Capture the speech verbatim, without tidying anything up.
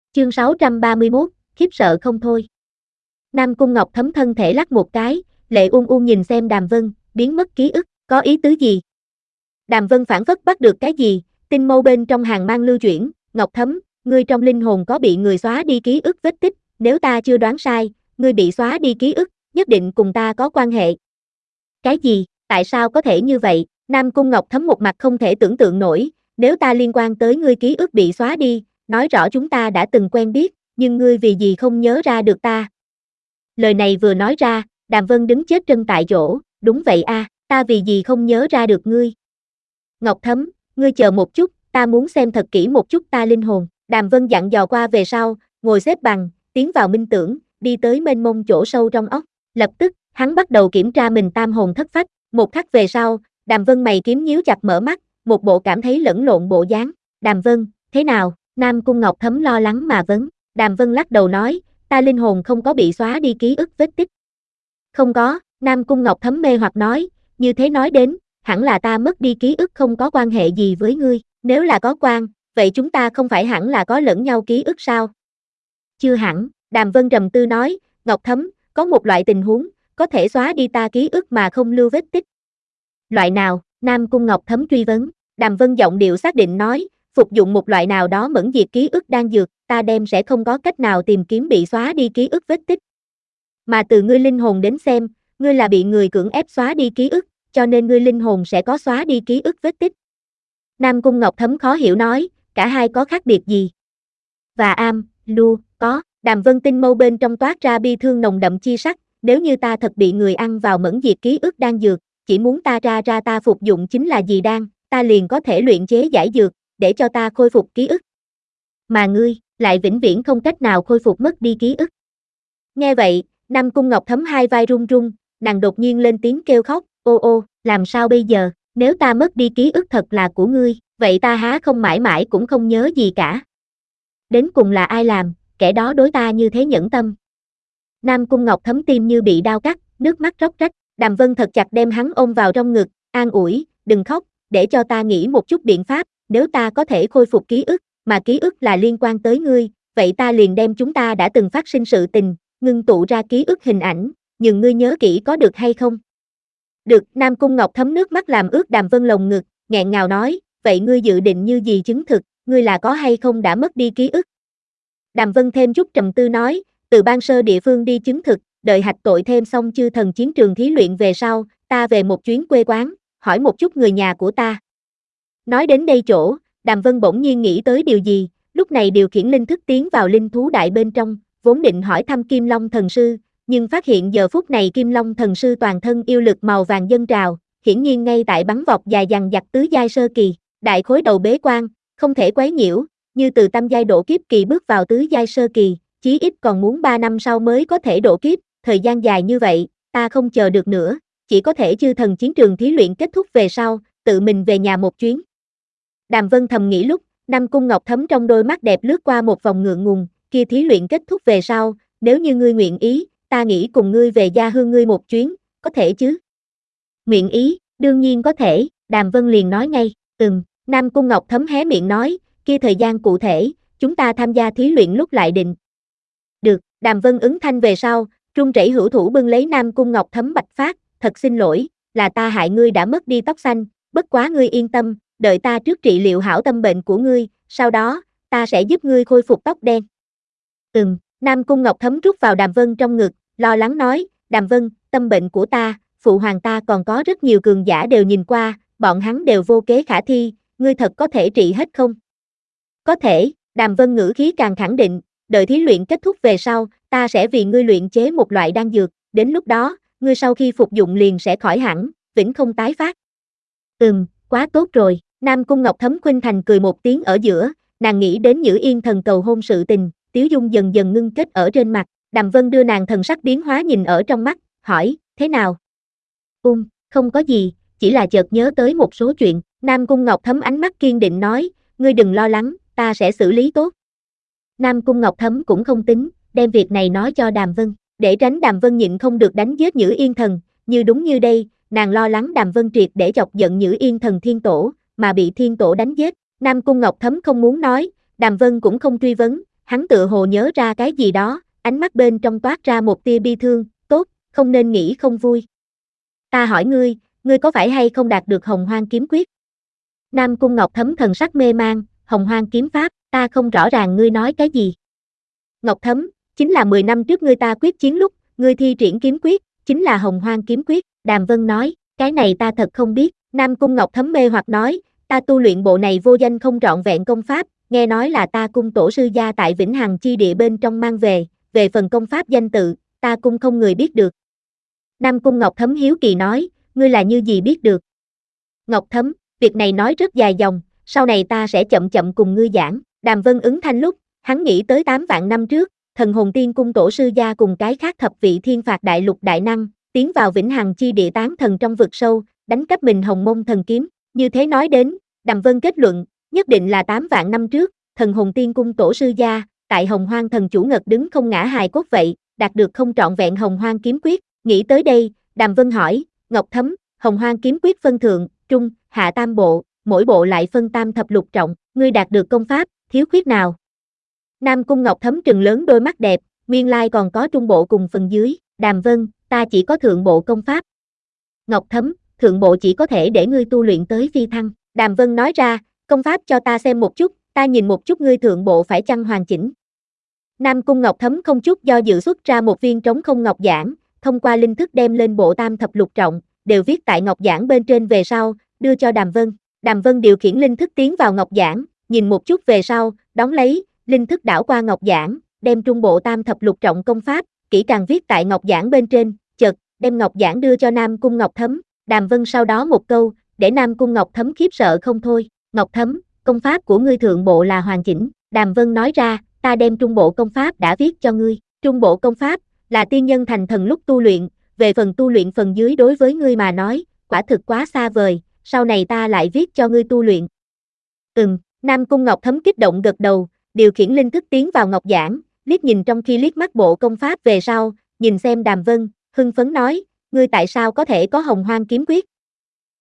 Chương sáu trăm ba mươi mốt, khiếp sợ không thôi. Nam Cung Ngọc Thấm thân thể lắc một cái, lệ uôn uôn nhìn xem Đàm Vân, biến mất ký ức, có ý tứ gì? Đàm Vân phản phất bắt được cái gì, tinh mâu bên trong hàng mang lưu chuyển, Ngọc Thấm, ngươi trong linh hồn có bị người xóa đi ký ức vết tích, nếu ta chưa đoán sai, ngươi bị xóa đi ký ức, nhất định cùng ta có quan hệ. Cái gì, tại sao có thể như vậy? Nam Cung Ngọc Thấm một mặt không thể tưởng tượng nổi, nếu ta liên quan tới ngươi ký ức bị xóa đi, nói rõ chúng ta đã từng quen biết, nhưng ngươi vì gì không nhớ ra được ta? Lời này vừa nói ra, Đàm Vân đứng chết chân tại chỗ, đúng vậy a, à, ta vì gì không nhớ ra được ngươi? Ngọc Thấm, ngươi chờ một chút, ta muốn xem thật kỹ một chút ta linh hồn. Đàm Vân dặn dò qua về sau, ngồi xếp bằng, tiến vào minh tưởng, đi tới mênh mông chỗ sâu trong óc. Lập tức, hắn bắt đầu kiểm tra mình tam hồn thất phách. Một khắc về sau, Đàm Vân mày kiếm nhíu chặt mở mắt, một bộ cảm thấy lẫn lộn bộ dáng. Đàm Vân, thế nào? Nam Cung Ngọc Thấm lo lắng mà vấn. Đàm Vân lắc đầu nói, ta linh hồn không có bị xóa đi ký ức vết tích. Không có, Nam Cung Ngọc Thấm mê hoặc nói, như thế nói đến, hẳn là ta mất đi ký ức không có quan hệ gì với ngươi, nếu là có quan, vậy chúng ta không phải hẳn là có lẫn nhau ký ức sao? Chưa hẳn, Đàm Vân trầm tư nói, Ngọc Thấm, có một loại tình huống, có thể xóa đi ta ký ức mà không lưu vết tích. Loại nào? Nam Cung Ngọc Thấm truy vấn, Đàm Vân giọng điệu xác định nói, phục dụng một loại nào đó mẫn diệt ký ức đang dược, ta đem sẽ không có cách nào tìm kiếm bị xóa đi ký ức vết tích. Mà từ ngươi linh hồn đến xem, ngươi là bị người cưỡng ép xóa đi ký ức, cho nên ngươi linh hồn sẽ có xóa đi ký ức vết tích. Nam Cung Ngọc Thấm khó hiểu nói, cả hai có khác biệt gì? Và am, lu, có, Đàm Vân tinh mâu bên trong toát ra bi thương nồng đậm chi sắc, nếu như ta thật bị người ăn vào mẫn diệt ký ức đang dược, chỉ muốn ta ra ra ta phục dụng chính là gì đan, ta liền có thể luyện chế giải dược, để cho ta khôi phục ký ức. Mà ngươi, lại vĩnh viễn không cách nào khôi phục mất đi ký ức. Nghe vậy, Nam Cung Ngọc Thấm hai vai run run, nàng đột nhiên lên tiếng kêu khóc, ô ô, làm sao bây giờ, nếu ta mất đi ký ức thật là của ngươi, vậy ta há không mãi mãi cũng không nhớ gì cả. Đến cùng là ai làm, kẻ đó đối ta như thế nhẫn tâm. Nam Cung Ngọc Thấm tim như bị đau cắt, nước mắt róc rách, Đàm Vân thật chặt đem hắn ôm vào trong ngực, an ủi, đừng khóc, để cho ta nghĩ một chút biện pháp, nếu ta có thể khôi phục ký ức, mà ký ức là liên quan tới ngươi, vậy ta liền đem chúng ta đã từng phát sinh sự tình, ngưng tụ ra ký ức hình ảnh, nhưng ngươi nhớ kỹ có được hay không? Được, Nam Cung Ngọc Thấm nước mắt làm ướt Đàm Vân lồng ngực, nghẹn ngào nói, vậy ngươi dự định như gì chứng thực, ngươi là có hay không đã mất đi ký ức? Đàm Vân thêm chút trầm tư nói, từ ban sơ địa phương đi chứng thực, đợi hạch tội thêm xong chư thần chiến trường thí luyện về sau, ta về một chuyến quê quán, hỏi một chút người nhà của ta. Nói đến đây chỗ, Đàm Vân bỗng nhiên nghĩ tới điều gì, lúc này điều khiển linh thức tiến vào linh thú đại bên trong, vốn định hỏi thăm Kim Long thần sư, nhưng phát hiện giờ phút này Kim Long thần sư toàn thân yêu lực màu vàng dâng trào, hiển nhiên ngay tại bắn vọt dài dằng dặc tứ giai sơ kỳ, đại khối đầu bế quan, không thể quấy nhiễu, như từ tam giai độ kiếp kỳ bước vào tứ giai sơ kỳ, chí ít còn muốn ba năm sau mới có thể độ kiếp, thời gian dài như vậy, ta không chờ được nữa, chỉ có thể chư thần chiến trường thí luyện kết thúc về sau, tự mình về nhà một chuyến. Đàm Vân thầm nghĩ lúc, Nam Cung Ngọc Thấm trong đôi mắt đẹp lướt qua một vòng ngượng ngùng, kia thí luyện kết thúc về sau, nếu như ngươi nguyện ý, ta nghĩ cùng ngươi về gia hương ngươi một chuyến, có thể chứ? Nguyện ý, đương nhiên có thể, Đàm Vân liền nói ngay, ừm, Nam Cung Ngọc Thấm hé miệng nói, kia thời gian cụ thể, chúng ta tham gia thí luyện lúc lại định. Được, Đàm Vân ứng thanh về sau, run rẩy hữu thủ bưng lấy Nam Cung Ngọc Thấm bạch phát, thật xin lỗi, là ta hại ngươi đã mất đi tóc xanh, bất quá ngươi yên tâm, đợi ta trước trị liệu hảo tâm bệnh của ngươi, sau đó, ta sẽ giúp ngươi khôi phục tóc đen. Ừm, Nam Cung Ngọc Thấm rút vào Đàm Vân trong ngực, lo lắng nói, Đàm Vân, tâm bệnh của ta, phụ hoàng ta còn có rất nhiều cường giả đều nhìn qua, bọn hắn đều vô kế khả thi, ngươi thật có thể trị hết không? Có thể, Đàm Vân ngữ khí càng khẳng định, đợi thí luyện kết thúc về sau, ta sẽ vì ngươi luyện chế một loại đan dược, đến lúc đó, ngươi sau khi phục dụng liền sẽ khỏi hẳn, vĩnh không tái phát. Ừm, quá tốt rồi, Nam Cung Ngọc Thấm khuynh thành cười một tiếng ở giữa, nàng nghĩ đến Nhữ Yên thần cầu hôn sự tình, tiếu dung dần dần ngưng kết ở trên mặt, Đàm Vân đưa nàng thần sắc biến hóa nhìn ở trong mắt, hỏi, thế nào? Um, không có gì, chỉ là chợt nhớ tới một số chuyện, Nam Cung Ngọc Thấm ánh mắt kiên định nói, ngươi đừng lo lắng, ta sẽ xử lý tốt. Nam Cung Ngọc Thấm cũng không tính, đem việc này nói cho Đàm Vân, để tránh Đàm Vân nhịn không được đánh giết Nhữ Yên thần, như đúng như đây, nàng lo lắng Đàm Vân triệt để chọc giận Nhữ Yên thần thiên tổ, mà bị thiên tổ đánh giết, Nam Cung Ngọc Thấm không muốn nói, Đàm Vân cũng không truy vấn, hắn tựa hồ nhớ ra cái gì đó, ánh mắt bên trong toát ra một tia bi thương, tốt, không nên nghĩ không vui. Ta hỏi ngươi, ngươi có phải hay không đạt được Hồng Hoang kiếm quyết? Nam Cung Ngọc Thấm thần sắc mê mang, Hồng Hoang kiếm pháp, ta không rõ ràng ngươi nói cái gì. Ngọc Thấm, chính là mười năm trước ngươi ta quyết chiến lúc, ngươi thi triển kiếm quyết, chính là Hồng Hoang kiếm quyết, Đàm Vân nói, cái này ta thật không biết, Nam Cung Ngọc Thấm mê hoặc nói, ta tu luyện bộ này vô danh không trọn vẹn công pháp, nghe nói là ta cung tổ sư gia tại Vĩnh Hằng chi địa bên trong mang về, về phần công pháp danh tự, ta cung không người biết được. Nam Cung Ngọc Thấm hiếu kỳ nói, ngươi là như gì biết được? Ngọc Thấm, việc này nói rất dài dòng, sau này ta sẽ chậm chậm cùng ngươi giảng, Đàm Vân ứng thanh lúc, hắn nghĩ tới tám vạn năm trước, thần hồn tiên cung tổ sư gia cùng cái khác thập vị thiên phạt đại lục đại năng, tiến vào Vĩnh Hằng chi địa tán thần trong vực sâu, đánh cắp mình Hồng Mông thần kiếm, như thế nói đến, Đàm Vân kết luận, nhất định là tám vạn năm trước, thần hồn tiên cung tổ sư gia, tại Hồng Hoang thần chủ ngật đứng không ngã hài cốt vậy, đạt được không trọn vẹn Hồng Hoang kiếm quyết, nghĩ tới đây, Đàm Vân hỏi, Ngọc Thấm, Hồng Hoang kiếm quyết phân thượng, trung, hạ tam bộ, mỗi bộ lại phân tam thập lục trọng, ngươi đạt được công pháp, thiếu khuyết nào? Nam Cung Ngọc Thấm trừng lớn đôi mắt đẹp, nguyên lai còn có trung bộ cùng phần dưới, Đàm Vân, ta chỉ có thượng bộ công pháp. Ngọc Thấm, thượng bộ chỉ có thể để ngươi tu luyện tới phi thăng, Đàm Vân nói ra, công pháp cho ta xem một chút, ta nhìn một chút ngươi thượng bộ phải chăng hoàn chỉnh. Nam Cung Ngọc Thấm không chút do dự xuất ra một viên trống không ngọc giản, thông qua linh thức đem lên bộ tam thập lục trọng, đều viết tại ngọc giản bên trên về sau, đưa cho Đàm Vân. Đàm Vân điều khiển linh thức tiến vào ngọc giản, nhìn một chút về sau, đón lấy, linh thức đảo qua ngọc giản, đem trung bộ tam thập lục trọng công pháp, kỹ càng viết tại ngọc giản bên trên, chợt, đem ngọc giản đưa cho Nam Cung Ngọc Thấm. Đàm Vân sau đó một câu, để Nam Cung Ngọc Thấm khiếp sợ không thôi. Ngọc Thấm, công pháp của ngươi thượng bộ là hoàn chỉnh. Đàm Vân nói ra, ta đem trung bộ công pháp đã viết cho ngươi. Trung bộ công pháp là tiên nhân thành thần lúc tu luyện, về phần tu luyện phần dưới đối với ngươi mà nói, quả thực quá xa vời, sau này ta lại viết cho ngươi tu luyện. Ừm, Nam Cung Ngọc Thấm kích động gật đầu, điều khiển linh thức tiến vào ngọc giản, liếc nhìn trong khi liếc mắt bộ công pháp về sau, nhìn xem Đàm Vân, hưng phấn nói, ngươi tại sao có thể có Hồng Hoang kiếm quyết?